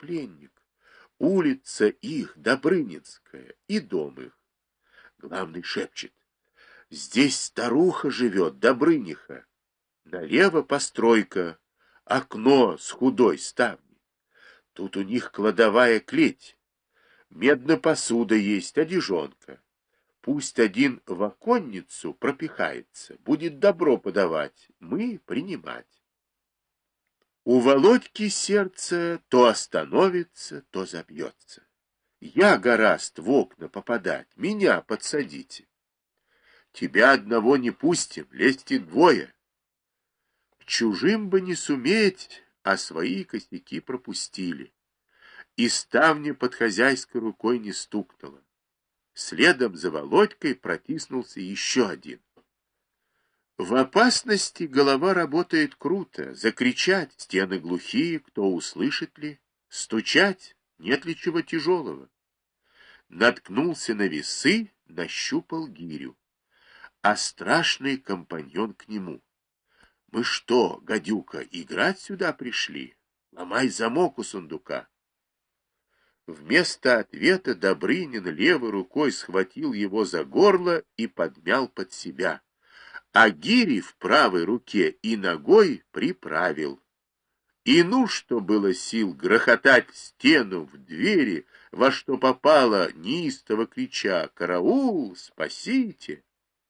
пленник. Улица их, Добрынинская, и дом их. Главный шепчет: здесь старуха живет, Добрыниха. Налево постройка, окно с худой ставней. Тут у них кладовая клеть. Медная посуда есть, одежонка. Пусть один в оконницу пропихается, будет добро подавать, мы принимать. У Володьки сердце то остановится, то забьется. Я гораст в окна попадать, меня подсадите. Тебя одного не пустим, лезьте двое. К чужим бы не суметь, а свои косяки пропустили. И ставня под хозяйской рукой не стукнула. Следом за Володькой протиснулся еще один. В опасности голова работает круто. Закричать — стены глухие, кто услышит ли? Стучать — нет ли чего тяжелого? Наткнулся на весы, нащупал гирю. А страшный компаньон к нему. Мы что, гадюка, играть сюда пришли? Ломай замок у сундука. Вместо ответа Добрынин левой рукой схватил его за горло и подмял под себя, а гири в правой руке и ногой приправил. И ну, что было сил, грохотать в стену, в двери, во что попало, неистово крича: «Караул! Спасите!»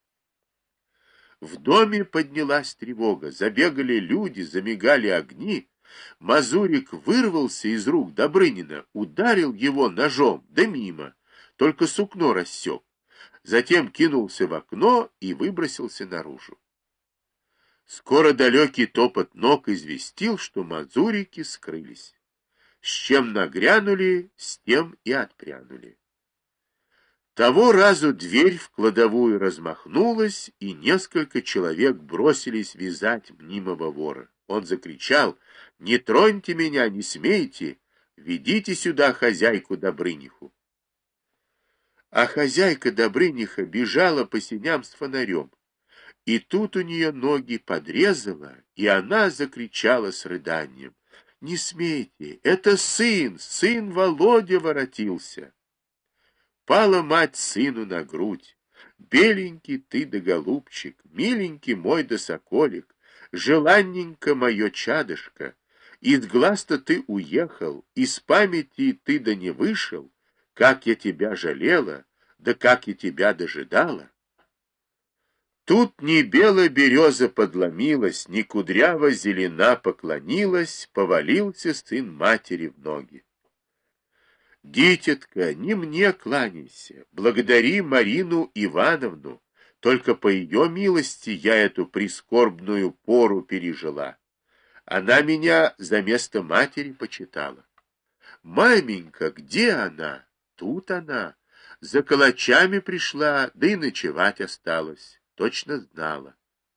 В доме поднялась тревога, забегали люди, замигали огни. Мазурик вырвался из рук Добрынина, ударил его ножом, да мимо, только сукно рассек. Затем кинулся в окно и выбросился наружу. Скоро далекий топот ног известил, что мазурики скрылись. С чем нагрянули, с тем и отпрянули. Того разу дверь в кладовую размахнулась, и несколько человек бросились вязать мнимого вора. Он закричал: «Не троньте меня, не смейте! Ведите сюда хозяйку Добрыниху!» А хозяйка Добрыниха бежала по сеням с фонарем. И тут у нее ноги подрезала, и она закричала с рыданием: «Не смейте! Это сын Володя воротился!» Пала мать сыну на грудь. «Беленький ты да голубчик, миленький мой да соколик, желанненько мое чадышко, из глаз-то ты уехал, из памяти ты да не вышел, как я тебя жалела, да как я тебя дожидала». Тут ни белая береза подломилась, ни кудрява зелена поклонилась, повалился сын матери в ноги. «Дитятка, не мне кланяйся, благодари Марину Ивановну, только по ее милости я эту прискорбную пору пережила. Она меня за место матери почитала. Маменька, где она? Тут она. За калачами пришла, да и ночевать осталась, точно знала».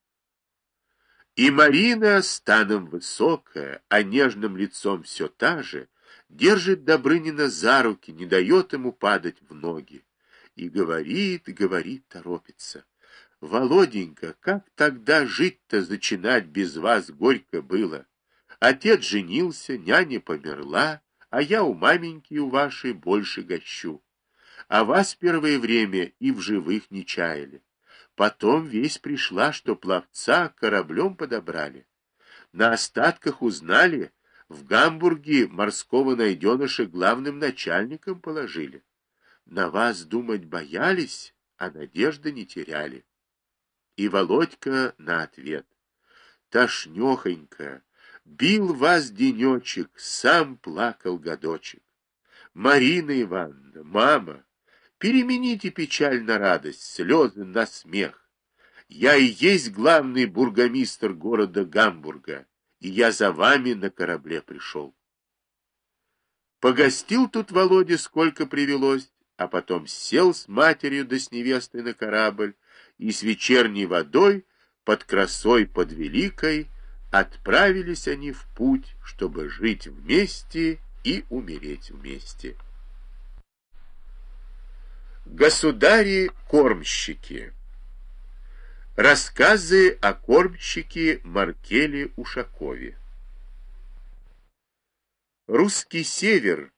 И Марина, станом высокая, а нежным лицом все та же, держит Добрынина за руки, не дает ему падать в ноги. И говорит, говорит, торопится: «Володенька, как тогда жить-то зачинать без вас горько было? Отец женился, няня померла, а я у маменьки у вашей больше гощу. А вас первое время и в живых не чаяли. Потом весть пришла, что пловца кораблем подобрали. На остатках узнали, в Гамбурге морского найденыша главным начальником положили. На вас думать боялись, а надежды не теряли». И Володька на ответ: «Тошнехонько, бил вас денечек, сам плакал годочек. Марина Ивановна, мама, перемените печаль на радость, слезы на смех. Я и есть главный бургомистр города Гамбурга, и я за вами на корабле пришел». Погостил тут Володя сколько привелось, а потом сел с матерью да с невестой на корабль, и с вечерней водой под красой под Великой отправились они в путь, чтобы жить вместе и умереть вместе. Государи-кормщики. Рассказы о кормщике Маркеле Ушакове. Русский север